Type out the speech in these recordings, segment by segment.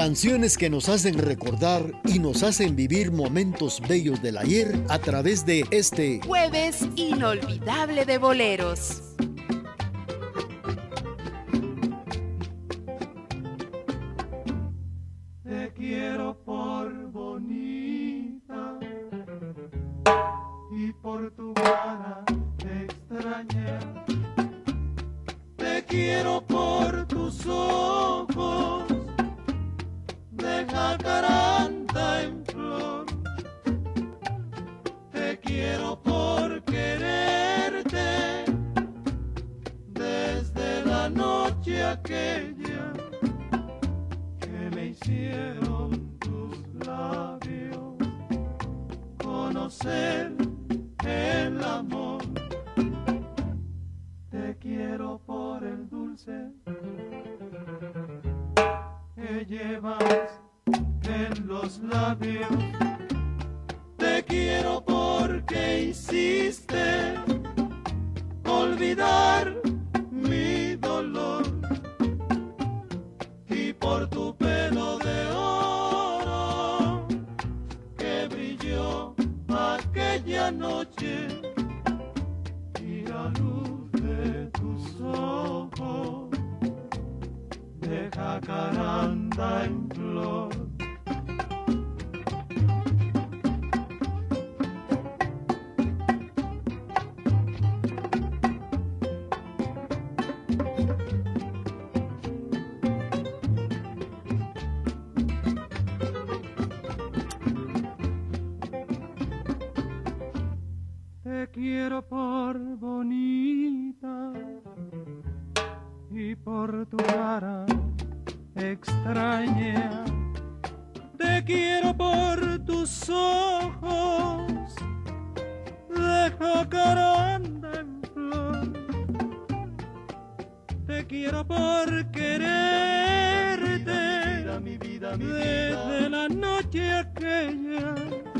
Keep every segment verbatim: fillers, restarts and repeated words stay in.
Canciones que nos hacen recordar y nos hacen vivir momentos bellos del ayer a través de este Jueves Inolvidable de Boleros. Te quiero por bonita y por tu cara extraña. Te quiero por tus ojos de jacaranda en flor. Te quiero por quererte desde la noche aquella que me hicieron tus labios conocer el amor. Te quiero por el dulce que llevas en los labios. Te quiero porque hiciste olvidar mi dolor y por tu pelo de oro que brilló aquella noche y la luz de tus ojos de jacaranda en flor. Te quiero por bonita y por tu cara extraña. Te quiero por tus ojos de jacaranda en flor. Te quiero por quererte mi vida, mi vida, mi vida, desde la noche aquella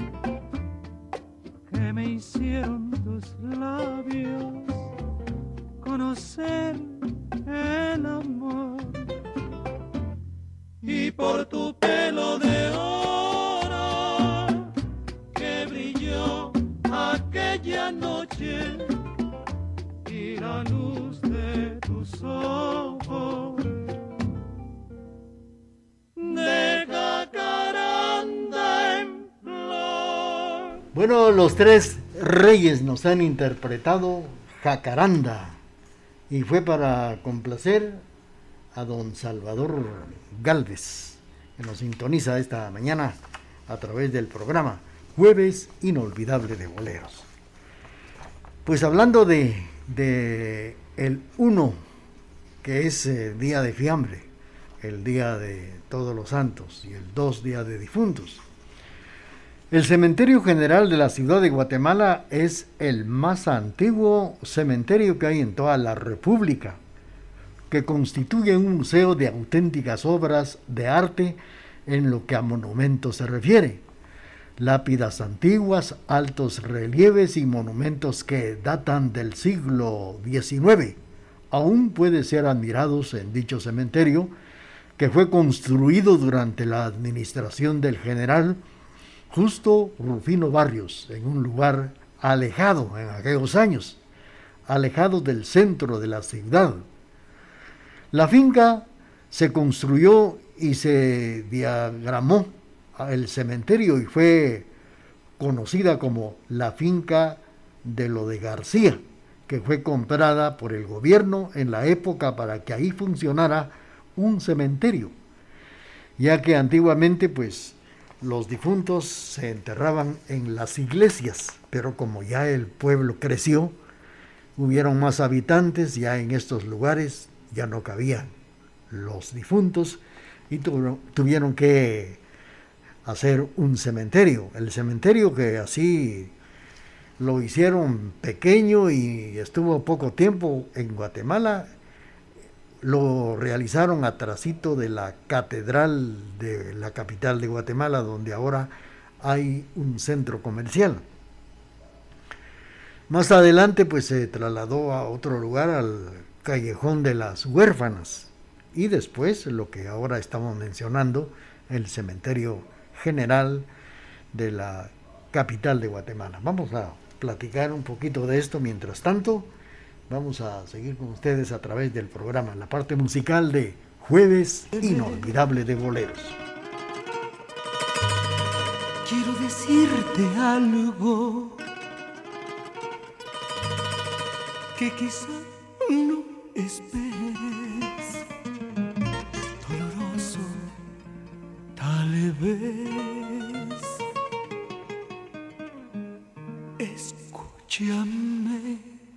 que me hicieron tus labios conocer el amor y por tu pelo de oro que brilló aquella noche y la luz de tus ojos de jacaranda en flor. Bueno, los tres reyes nos han interpretado Jacaranda y fue para complacer a don Salvador Gálvez, que nos sintoniza esta mañana a través del programa Jueves Inolvidable de Boleros. Pues hablando de, de el uno, que es eh, día de fiambre, el día de Todos los Santos, y el dos, día de difuntos. El cementerio general de la ciudad de Guatemala es el más antiguo cementerio que hay en toda la República, que constituye un museo de auténticas obras de arte en lo que a monumentos se refiere. Lápidas antiguas, altos relieves y monumentos que datan del siglo diecinueve aún pueden ser admirados en dicho cementerio, que fue construido durante la administración del general Justo Rufino Barrios, en un lugar alejado en aquellos años, alejado del centro de la ciudad. La finca se construyó y se diagramó el cementerio y fue conocida como la finca de lo de García, que fue comprada por el gobierno en la época para que ahí funcionara un cementerio, ya que antiguamente pues los difuntos se enterraban en las iglesias, pero como ya el pueblo creció, hubieron más habitantes, ya en estos lugares ya no cabían los difuntos y tu- tuvieron que hacer un cementerio. El cementerio que así lo hicieron pequeño y estuvo poco tiempo en Guatemala, lo realizaron atrasito de la catedral de la capital de Guatemala, donde ahora hay un centro comercial. Más adelante pues se trasladó a otro lugar, al Callejón de las Huérfanas, y después lo que ahora estamos mencionando, el cementerio general de la capital de Guatemala. Vamos a platicar un poquito de esto. Mientras tanto, vamos a seguir con ustedes a través del programa, la parte musical de Jueves Inolvidable de Boleros. Quiero decirte algo que quizá no esperes, doloroso tal vez. Escúchame,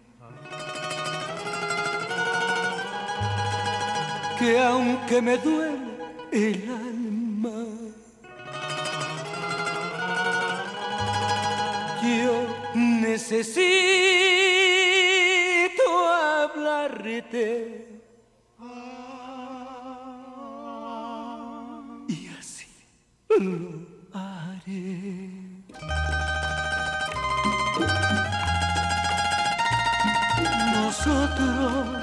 que aunque me duele el alma, yo necesito hablarte. Y así lo haré. Nosotros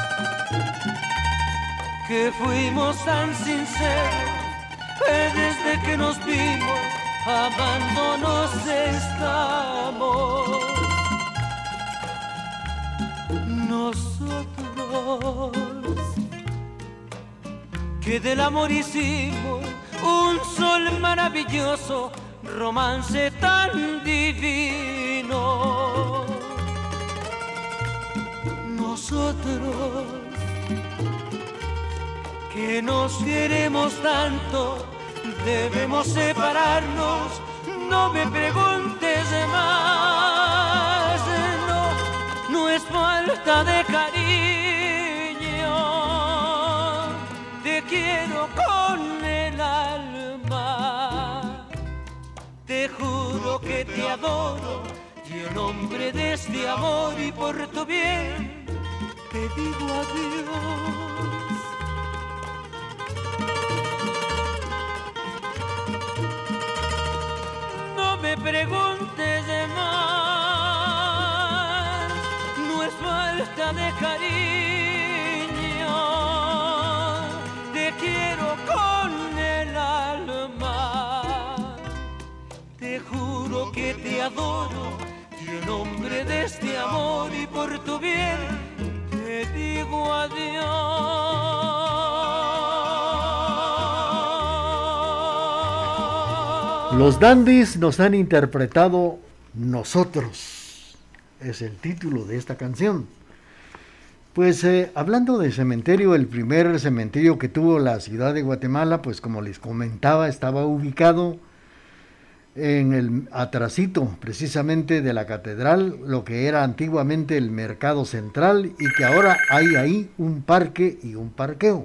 que fuimos tan sinceros, que desde que nos vimos amándonos estamos. Nosotros que del amor hicimos un sol maravilloso, romance tan divino. Nosotros que nos queremos tanto, debemos separarnos. No me preguntes más, no, no es falta de cariño. Te quiero con el alma, te juro que te adoro, y en nombre de este amor y por tu bien te digo adiós. No me preguntes de más, no es falta de cariño, te quiero con el alma, te juro que te adoro, y en nombre de este amor y por tu bien te digo adiós. Los Dandies nos han interpretado Nosotros, es el título de esta canción. Pues eh, hablando de cementerio, el primer cementerio que tuvo la ciudad de Guatemala, pues como les comentaba, estaba ubicado en el atrasito precisamente de la catedral, lo que era antiguamente el mercado central, y que ahora hay ahí un parque y un parqueo.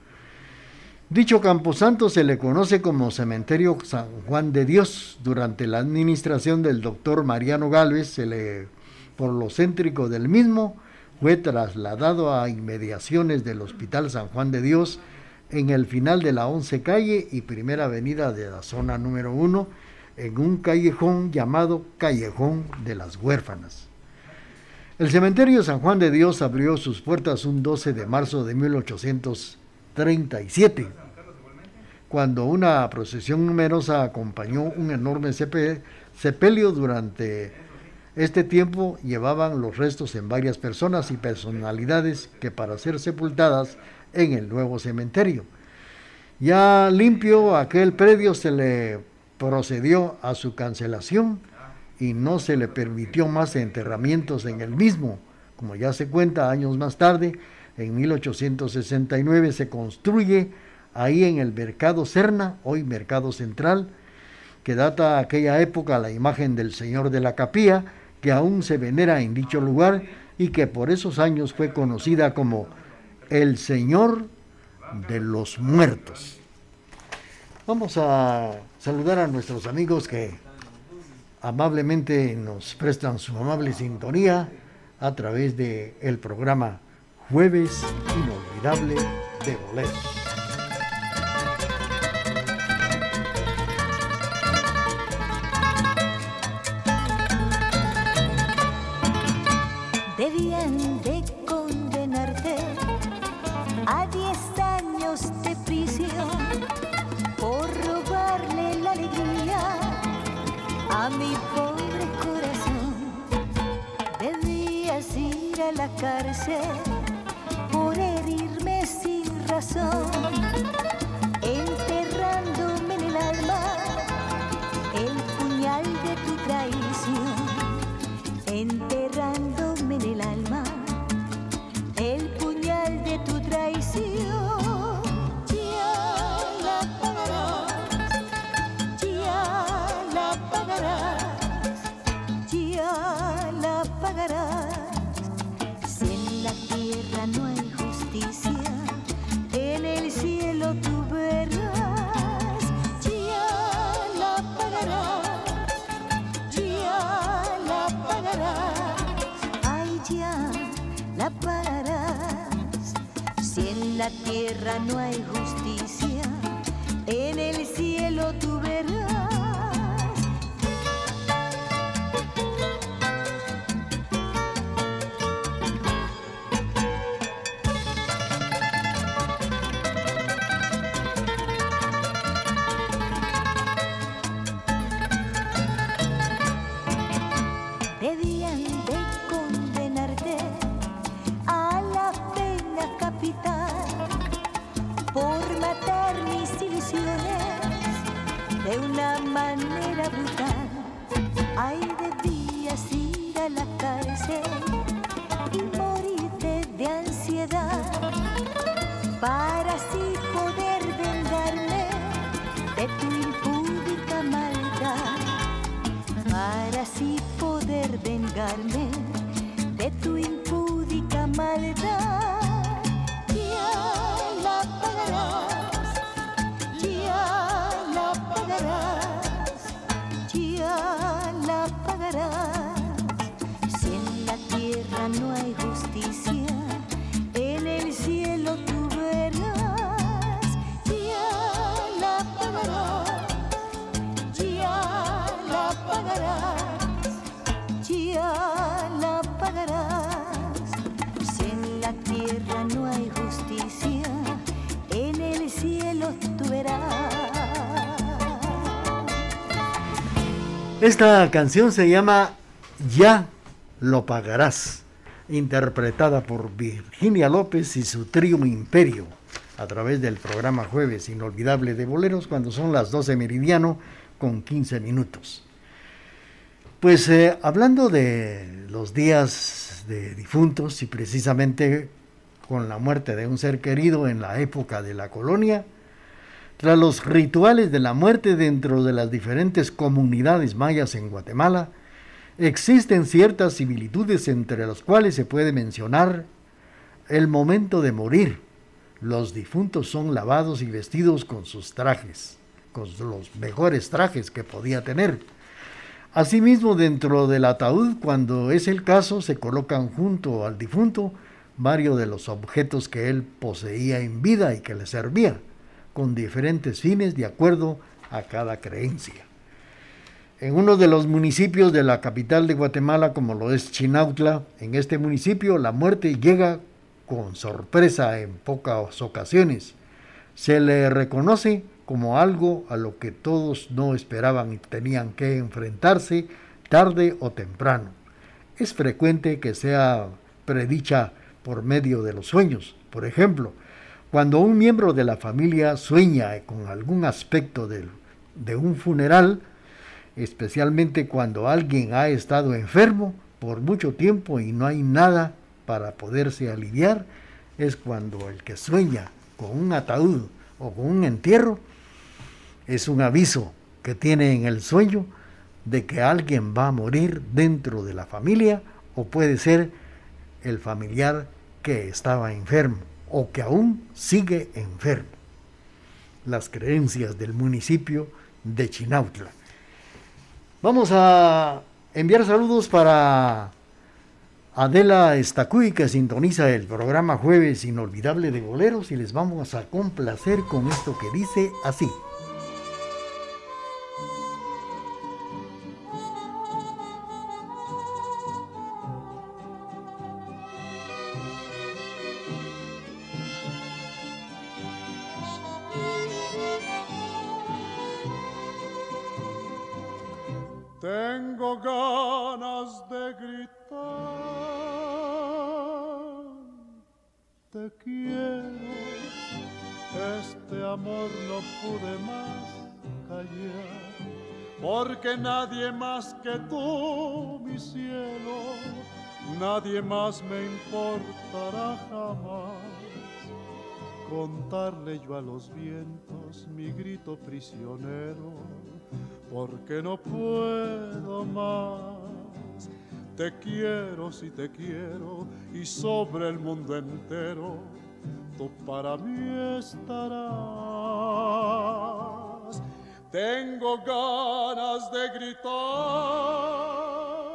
Dicho camposanto se le conoce como Cementerio San Juan de Dios. Durante la administración del doctor Mariano Gálvez, se le, por lo céntrico del mismo, fue trasladado a inmediaciones del Hospital San Juan de Dios, en el final de la once calle y primera avenida de la zona número uno, en un callejón llamado Callejón de las Huérfanas. El Cementerio San Juan de Dios abrió sus puertas un doce de marzo de mil ochocientos treinta y siete, cuando una procesión numerosa acompañó un enorme sepelio. Durante este tiempo llevaban los restos en varias personas y personalidades que para ser sepultadas en el nuevo cementerio. Ya limpio aquel predio, se le procedió a su cancelación y no se le permitió más enterramientos en el mismo. Como ya se cuenta, años más tarde, en mil ochocientos sesenta y nueve se construye ahí en el Mercado Serna, hoy Mercado Central, que data aquella época la imagen del Señor de la Capilla, que aún se venera en dicho lugar y que por esos años fue conocida como el Señor de los Muertos. Vamos a saludar a nuestros amigos que amablemente nos prestan su amable sintonía a través de el programa Jueves Inolvidable de Boleros. Debían de condenarte a diez años de prisión por la cárcel por herirme sin razón, enterrándome en el alma el puñal de tu traición, enterrándome en el alma el puñal de tu traición. Ya la pagarás, ya la pagarás, ya la pagarás. Si en la tierra no hay justicia, en el cielo tú verás. Ya la pagarás, ya la pagarás, ay, ya la pagarás. Si en la tierra no hay justicia, en el cielo tú verás. Debían de condenarte a la pena capital por matar mis ilusiones de una manera brutal. Ay, debías ir a la cárcel y morirte de ansiedad para así poder vengarme de tu impúdica maldad, para así poder vengarme de tu impúdica maldad. Ya la pagarás, ya la pagarás, ya la pagarás. Si en la tierra no hay justicia, en el cielo tú verás. Ya la pagarás, ya la pagarás, ya la pagarás. Si en la tierra no hay justicia, en el cielo tú verás. Esta canción se llama Ya lo pagarás, interpretada por Virginia López y su trío Imperio, a través del programa Jueves Inolvidable de Boleros, cuando son las doce meridiano con quince minutos. Pues eh, hablando de los días de difuntos y precisamente con la muerte de un ser querido en la época de la colonia, tras los rituales de la muerte dentro de las diferentes comunidades mayas en Guatemala, existen ciertas similitudes entre las cuales se puede mencionar el momento de morir. Los difuntos son lavados y vestidos con sus trajes, con los mejores trajes que podía tener. Asimismo, dentro del ataúd, cuando es el caso, se colocan junto al difunto varios de los objetos que él poseía en vida y que le servía, con diferentes fines de acuerdo a cada creencia. En uno de los municipios de la capital de Guatemala, como lo es Chinautla, en este municipio la muerte llega con sorpresa en pocas ocasiones. Se le reconoce como algo a lo que todos no esperaban y tenían que enfrentarse tarde o temprano. Es frecuente que sea predicha por medio de los sueños. Por ejemplo, cuando un miembro de la familia sueña con algún aspecto de, de un funeral, especialmente cuando alguien ha estado enfermo por mucho tiempo y no hay nada para poderse aliviar, es cuando el que sueña con un ataúd o con un entierro es un aviso que tiene en el sueño de que alguien va a morir dentro de la familia, o puede ser el familiar que estaba enfermo o que aún sigue enfermo. Las creencias del municipio de Chinautla. Vamos a enviar saludos para Adela Estacuy, que sintoniza el programa Jueves Inolvidable de Boleros, y les vamos a complacer con esto que dice así. Tengo ganas de gritar te quiero, este amor no pude más callar, porque nadie más que tú, mi cielo, nadie más me importará jamás. Contarle yo a los vientos mi grito prisionero, porque no puedo más. Te quiero, si te quiero, y sobre el mundo entero tú para mí estarás. Tengo ganas de gritar,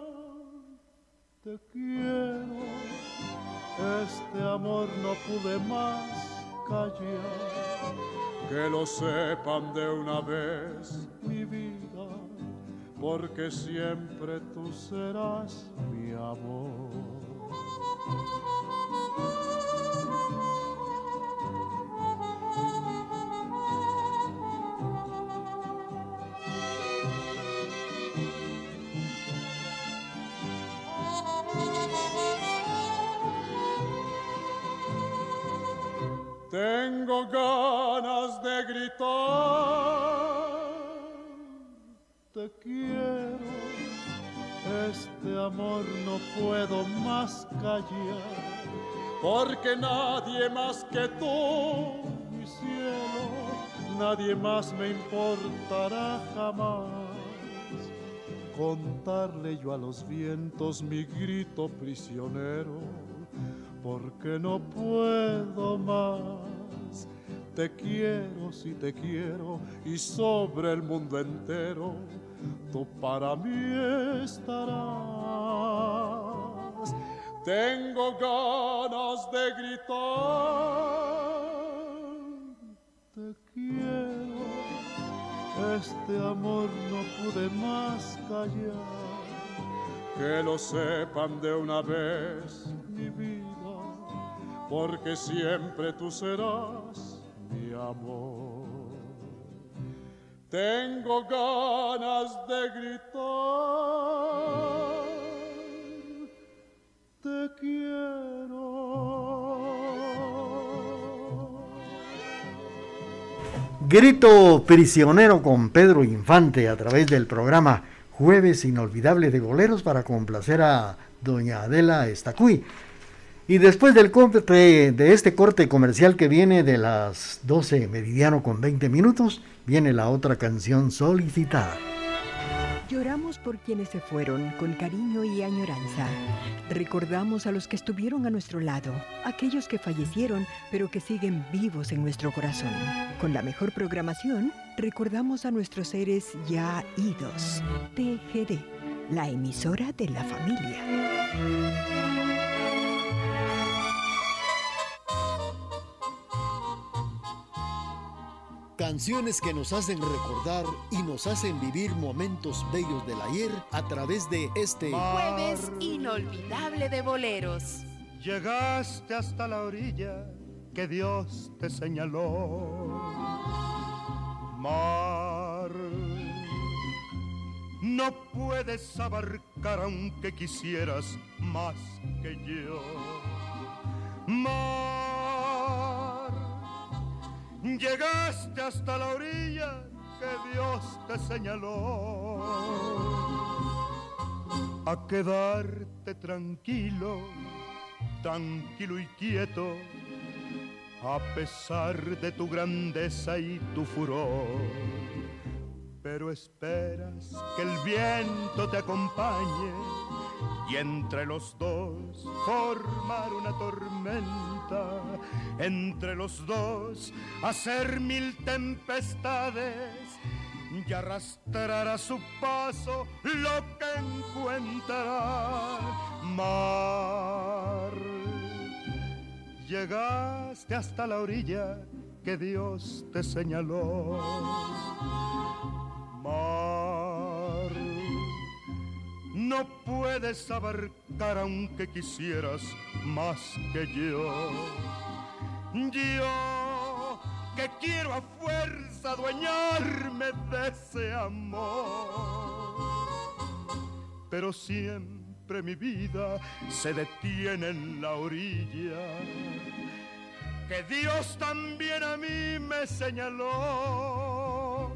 te quiero, este amor no pude más callar. Que lo sepan de una vez, mi vida, porque siempre tú serás mi amor. Tengo ganas de gritar, te quiero, este amor no puedo más callar, porque nadie más que tú, mi cielo, nadie más me importará jamás. Contarle yo a los vientos mi grito prisionero, porque no puedo más. Te quiero, si te quiero, y sobre el mundo entero tú para mí estarás. Tengo ganas de gritar, te quiero, este amor no pude más callar. Que lo sepan de una vez, mi vida, porque siempre tú serás mi amor. Tengo ganas de gritar, te quiero. Grito prisionero con Pedro Infante a través del programa Jueves Inolvidable de Boleros para complacer a doña Adela Estacuy. Y después del corte, de este corte comercial que viene de las doce meridiano con veinte minutos, viene la otra canción solicitada. Lloramos por quienes se fueron con cariño y añoranza. Recordamos a los que estuvieron a nuestro lado, aquellos que fallecieron pero que siguen vivos en nuestro corazón. Con la mejor programación, recordamos a nuestros seres ya idos. T G D, la emisora de la familia. Canciones que nos hacen recordar y nos hacen vivir momentos bellos del ayer a través de este Jueves Inolvidable de Boleros. Llegaste hasta la orilla que Dios te señaló. Mar, no puedes abarcar aunque quisieras más que yo. Mar, llegaste hasta la orilla que Dios te señaló. A quedarte tranquilo, tranquilo y quieto, a pesar de tu grandeza y tu furor. Pero esperas que el viento te acompañe y entre los dos formar una tormenta, entre los dos hacer mil tempestades y arrastrar a su paso lo que encuentra. Mar, llegaste hasta la orilla que Dios te señaló. Mar, no puedes abarcar aunque quisieras más que yo. Yo que quiero a fuerza adueñarme de ese amor, pero siempre siempre mi vida se detiene en la orilla que Dios también a mí me señaló.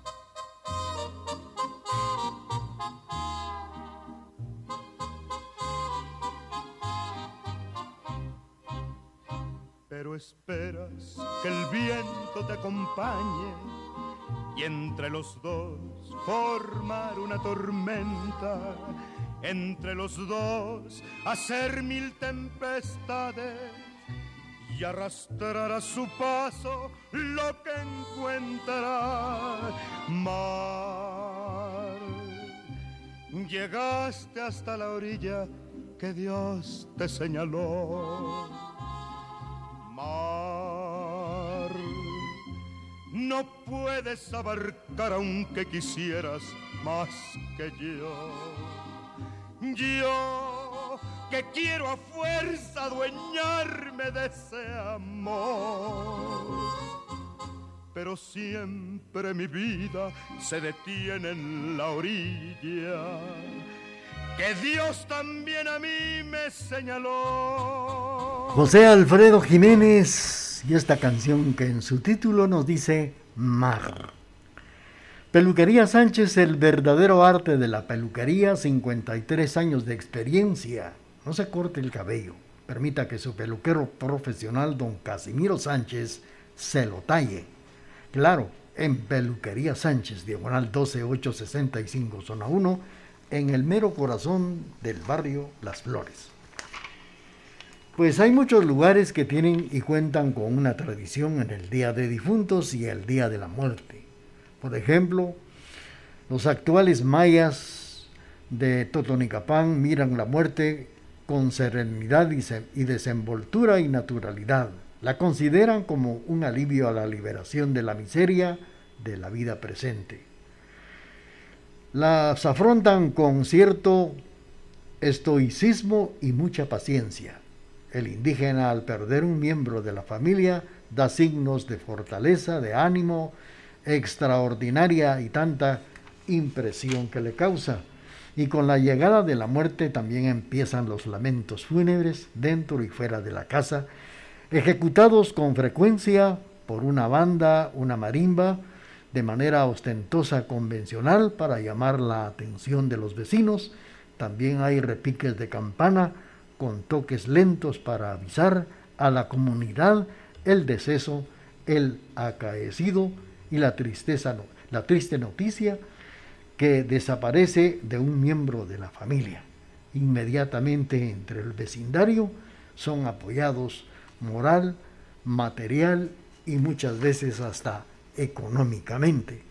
Pero esperas que el viento te acompañe y entre los dos formar una tormenta, entre los dos hacer mil tempestades y arrastrar a su paso lo que encuentra. Mar, llegaste hasta la orilla que Dios te señaló. Mar, no puedes abarcar aunque quisieras más que yo. Yo que quiero a fuerza adueñarme de ese amor, pero siempre mi vida se detiene en la orilla que Dios también a mí me señaló. José Alfredo Jiménez y esta canción que en su título nos dice Mar. Peluquería Sánchez, el verdadero arte de la peluquería, cincuenta y tres años de experiencia. No se corte el cabello, permita que su peluquero profesional, don Casimiro Sánchez, se lo talle. Claro, en Peluquería Sánchez, diagonal doce mil ochocientos sesenta y cinco, zona uno, en el mero corazón del barrio Las Flores. Pues hay muchos lugares que tienen y cuentan con una tradición en el Día de Difuntos y el Día de la Muerte. Por ejemplo, los actuales mayas de Totonicapán miran la muerte con serenidad y desenvoltura y naturalidad. La consideran como un alivio a la liberación de la miseria de la vida presente. Las afrontan con cierto estoicismo y mucha paciencia. El indígena, al perder un miembro de la familia, da signos de fortaleza, de ánimo extraordinaria y tanta impresión que le causa. Y con la llegada de la muerte también empiezan los lamentos fúnebres dentro y fuera de la casa, ejecutados con frecuencia por una banda, una marimba, de manera ostentosa convencional para llamar la atención de los vecinos. También hay repiques de campana con toques lentos para avisar a la comunidad el deceso, el acaecido y la tristeza, la triste noticia que desaparece de un miembro de la familia. Inmediatamente entre el vecindario son apoyados moral, material y muchas veces hasta económicamente.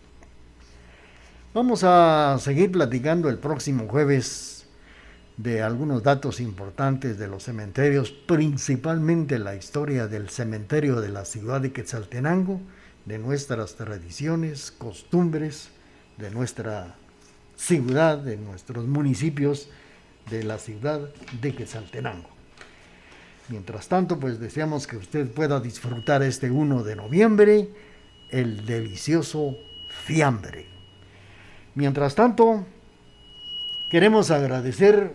Vamos a seguir platicando el próximo jueves de algunos datos importantes de los cementerios, principalmente la historia del cementerio de la ciudad de Quetzaltenango, de nuestras tradiciones, costumbres, de nuestra ciudad, de nuestros municipios, de la ciudad de Quetzaltenango. Mientras tanto, pues deseamos que usted pueda disfrutar este primero de noviembre el delicioso fiambre. Mientras tanto, queremos agradecer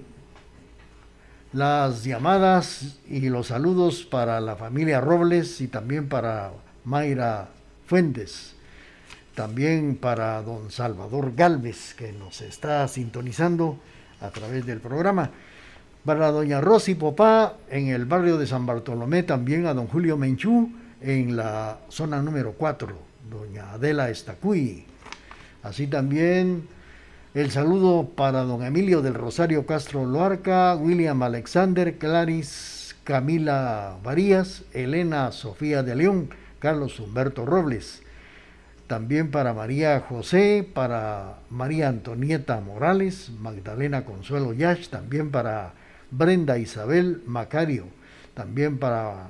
las llamadas y los saludos para la familia Robles y también para Mayra Fuentes, también para don Salvador Galvez, que nos está sintonizando a través del programa, para doña Rosy Popá en el barrio de San Bartolomé, también a don Julio Menchú en la zona número cuatro, doña Adela Estacuy, así también el saludo para don Emilio del Rosario Castro Loarca, William Alexander, Clarice Camila Varías, Elena Sofía de León, Carlos Humberto Robles, también para María José, para María Antonieta Morales, Magdalena Consuelo Yash, también para Brenda Isabel Macario, también para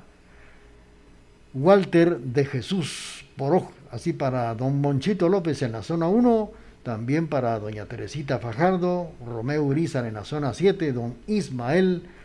Walter de Jesús Poroj, así para don Monchito López en la zona uno, también para doña Teresita Fajardo, Romeo Urizar en la zona siete, don Ismael González, González, felicidades. Bueno, pues eh,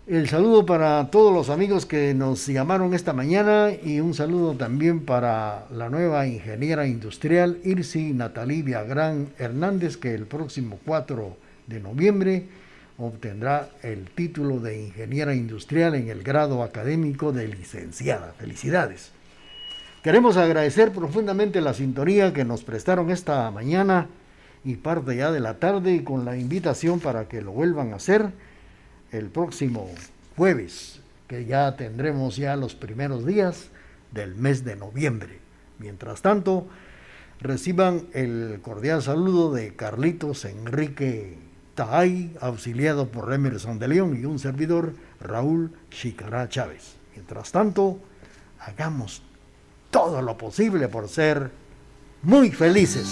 El saludo para todos los amigos que nos llamaron esta mañana y un saludo también para la nueva ingeniera industrial Irsi Natalí Viagrán Hernández, que el próximo cuatro de noviembre obtendrá el título de ingeniera industrial en el grado académico de licenciada. Felicidades. Queremos agradecer profundamente la sintonía que nos prestaron esta mañana y parte ya de la tarde, y con la invitación para que lo vuelvan a hacer el próximo jueves, que ya tendremos ya los primeros días del mes de noviembre. Mientras tanto, reciban el cordial saludo de Carlitos Enrique Taay, auxiliado por Emerson de León, y un servidor, Raúl Chicará Chávez. Mientras tanto, hagamos todo lo posible por ser muy felices.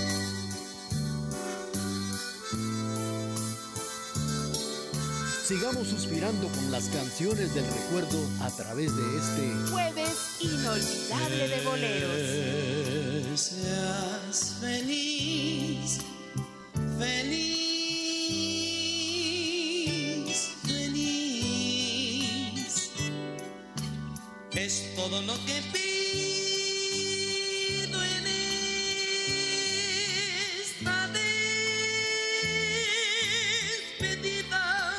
Sigamos suspirando con las canciones del recuerdo a través de este Jueves inolvidable de boleros. Seas feliz, feliz, feliz. Es todo lo que pido en esta despedida.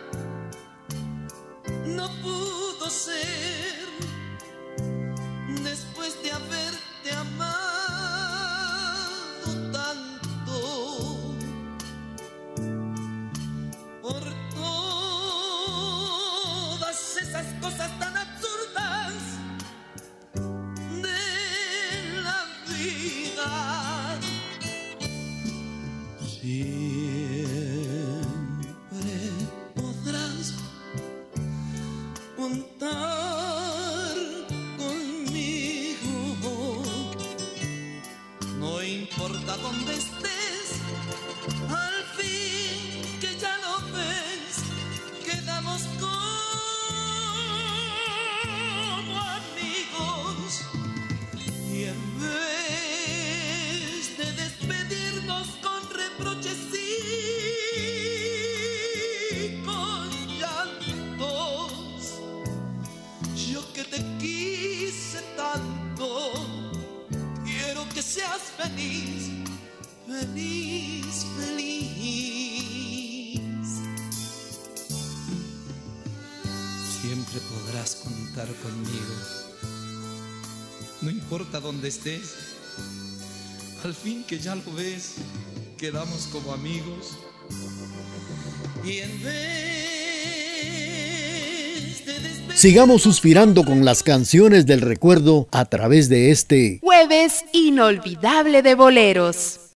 No pudo ser después de haberte amado tanto, por todas esas cosas tan absurdas de la vida. Siempre podrás contar conmigo, no importa dónde estés, al fin que ya lo ves, quedamos como amigos, y en vez de despedirnos con reproches y con llantos, yo que te quise tanto, quiero que seas feliz, feliz, feliz. Siempre podrás contar conmigo, no importa dónde estés, al fin que ya lo ves, quedamos como amigos, Y en vez de despedir, Sigamos suspirando con las canciones del recuerdo a través de este Jueves inolvidable de boleros.